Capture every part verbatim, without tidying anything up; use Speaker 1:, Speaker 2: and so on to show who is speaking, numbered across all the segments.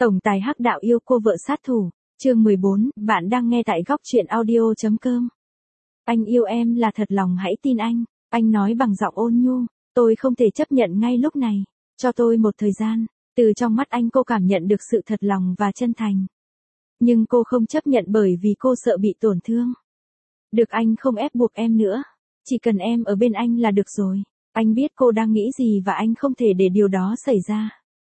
Speaker 1: Tổng tài hắc đạo yêu cô vợ sát thủ, chương mười bốn, bạn đang nghe tại góc truyện audio.com. Anh yêu em là thật lòng, hãy tin anh, anh nói bằng giọng ôn nhu, tôi không thể chấp nhận ngay lúc này, cho tôi một thời gian. Từ trong mắt anh cô cảm nhận được sự thật lòng và chân thành. Nhưng cô không chấp nhận bởi vì cô sợ bị tổn thương. Được anh không ép buộc em nữa, chỉ cần em ở bên anh là được rồi. Anh biết cô đang nghĩ gì và anh không thể để điều đó xảy ra.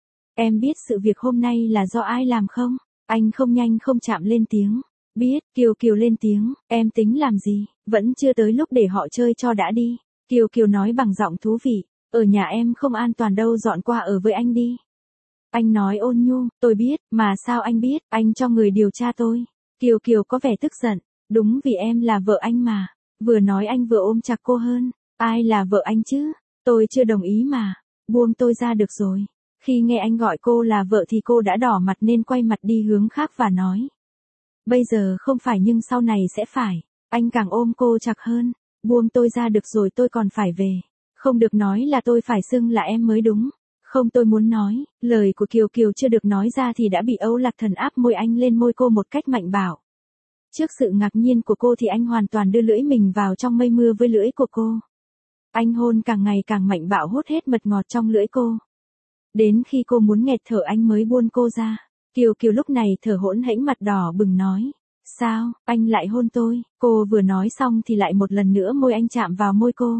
Speaker 1: Em biết sự việc hôm nay là do ai làm không? Anh không nhanh không chậm lên tiếng. Biết, Kiều Kiều lên tiếng, em tính làm gì? Vẫn chưa tới lúc để họ chơi cho đã đi. Kiều Kiều nói bằng giọng thú vị, ở nhà em không an toàn đâu, dọn qua ở với anh đi. Anh nói ôn nhu, tôi biết, mà sao anh biết, anh cho người điều tra tôi. Kiều Kiều có vẻ tức giận, đúng vì em là vợ anh mà. Vừa nói anh vừa ôm chặt cô hơn, ai là vợ anh chứ? Tôi chưa đồng ý mà, buông tôi ra được rồi. Khi nghe anh gọi cô là vợ thì cô đã đỏ mặt nên quay mặt đi hướng khác và nói. Bây giờ không phải nhưng sau này sẽ phải. Anh càng ôm cô chặt hơn, buông tôi ra được rồi, tôi còn phải về. Không được nói là tôi phải xưng là em mới đúng. Không, tôi muốn nói, lời của Kiều Kiều chưa được nói ra thì đã bị Âu Lạc Thần áp môi anh lên môi cô một cách mạnh bạo. Trước sự ngạc nhiên của cô thì anh hoàn toàn đưa lưỡi mình vào trong mây mưa với lưỡi của cô. Anh hôn càng ngày càng mạnh bạo, hút hết mật ngọt trong lưỡi cô. Đến khi cô muốn nghẹt thở anh mới buông cô ra. Kiều Kiều lúc này thở hỗn hển, mặt đỏ bừng nói. Sao, anh lại hôn tôi? Cô vừa nói xong thì lại một lần nữa môi anh chạm vào môi cô.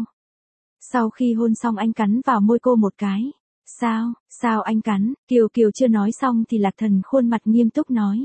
Speaker 1: Sau khi hôn xong anh cắn vào môi cô một cái. Sao, sao anh cắn? Kiều Kiều chưa nói xong thì Lạc Thần khuôn mặt nghiêm túc nói.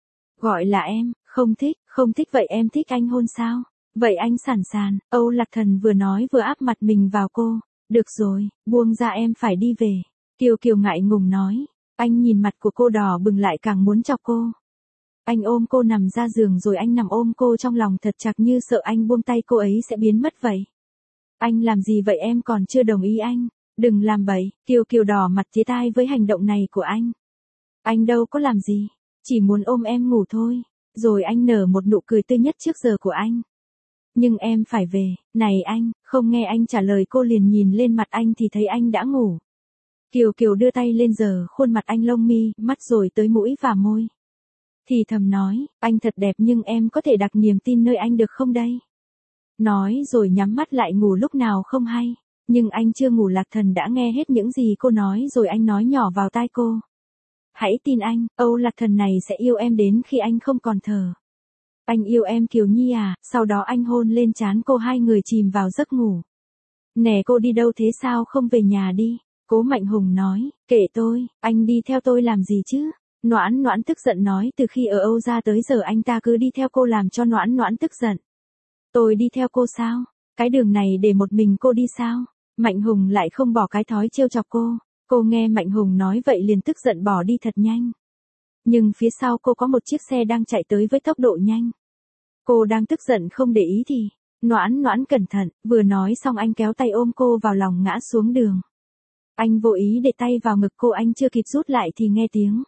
Speaker 1: Gọi là em, không thích, không thích vậy em thích anh hôn sao? Vậy anh sẵn sàng. Âu Lạc Thần vừa nói vừa áp mặt mình vào cô. Được rồi, buông ra, em phải đi về. Kiều Kiều ngại ngùng nói. Anh nhìn mặt của cô đỏ bừng lại càng muốn chọc cô. Anh ôm cô nằm ra giường rồi anh nằm ôm cô trong lòng thật chặt như sợ anh buông tay cô ấy sẽ biến mất vậy. Anh làm gì vậy, em còn chưa đồng ý anh. Đừng làm bậy. Kiều Kiều đỏ mặt tía tai với hành động này của anh. Anh đâu có làm gì, chỉ muốn ôm em ngủ thôi. Rồi anh nở một nụ cười tươi nhất trước giờ của anh. Nhưng em phải về, này anh, không nghe anh trả lời cô liền nhìn lên mặt anh thì thấy anh đã ngủ. Kiều Kiều đưa tay lên giở khuôn mặt anh, lông mi, mắt rồi tới mũi và môi. Thì thầm nói, anh thật đẹp nhưng em có thể đặt niềm tin nơi anh được không đây? Nói rồi nhắm mắt lại ngủ lúc nào không hay. Nhưng anh chưa ngủ, Lạc Thần đã nghe hết những gì cô nói rồi anh nói nhỏ vào tai cô. Hãy tin anh, Âu Lạc Thần này sẽ yêu em đến khi anh không còn thở. Anh yêu em Kiều Nhi à? Sau đó anh hôn lên trán cô, hai người chìm vào giấc ngủ. Nè, cô đi đâu thế, sao không về nhà đi? Cố Mạnh Hùng nói, kệ tôi, anh đi theo tôi làm gì chứ? Noãn Noãn tức giận nói, từ khi ở Âu ra tới giờ anh ta cứ đi theo cô làm cho Noãn Noãn tức giận. Tôi đi theo cô sao? Cái đường này để một mình cô đi sao? Mạnh Hùng lại không bỏ cái thói trêu chọc cô. Cô nghe Mạnh Hùng nói vậy liền tức giận bỏ đi thật nhanh. Nhưng phía sau cô có một chiếc xe đang chạy tới với tốc độ nhanh. Cô đang tức giận không để ý thì, Noãn Noãn cẩn thận, vừa nói xong anh kéo tay ôm cô vào lòng ngã xuống đường. Anh vô ý để tay vào ngực cô, anh chưa kịp rút lại thì nghe tiếng.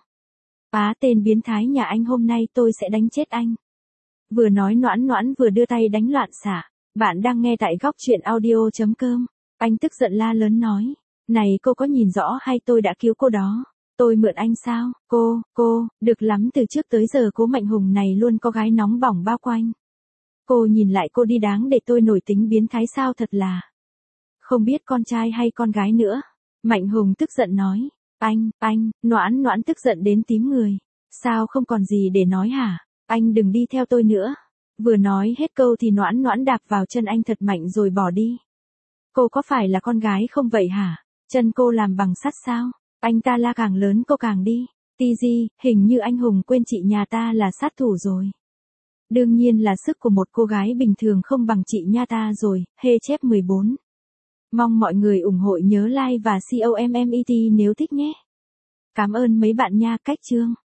Speaker 1: Á, tên biến thái nhà anh, hôm nay tôi sẽ đánh chết anh. Vừa nói Noãn Noãn vừa đưa tay đánh loạn xạ. Bạn đang nghe tại góc truyện audio.com. Anh tức giận la lớn nói. Này cô có nhìn rõ hay tôi đã cứu cô đó? Tôi mượn anh sao? Cô, cô, được lắm, từ trước tới giờ Cố Mạnh Hùng này luôn có gái nóng bỏng bao quanh. Cô nhìn lại cô đi, đáng để tôi nổi tính biến thái sao, thật là. Không biết con trai hay con gái nữa. Mạnh Hùng tức giận nói. Anh, anh, Noãn Noãn tức giận đến tím người. Sao không còn gì để nói hả? Anh đừng đi theo tôi nữa. Vừa nói hết câu thì Noãn Noãn đạp vào chân anh thật mạnh rồi bỏ đi. Cô có phải là con gái không vậy hả? Chân cô làm bằng sắt sao? Anh ta la càng lớn cô càng đi. Ti Di, hình như anh Hùng quên chị nhà ta là sát thủ rồi. Đương nhiên là sức của một cô gái bình thường không bằng chị nha ta rồi. Hê chép mười bốn. Mong mọi người ủng hộ, nhớ like và comment nếu thích nhé. Cảm ơn mấy bạn nha. Cách chương.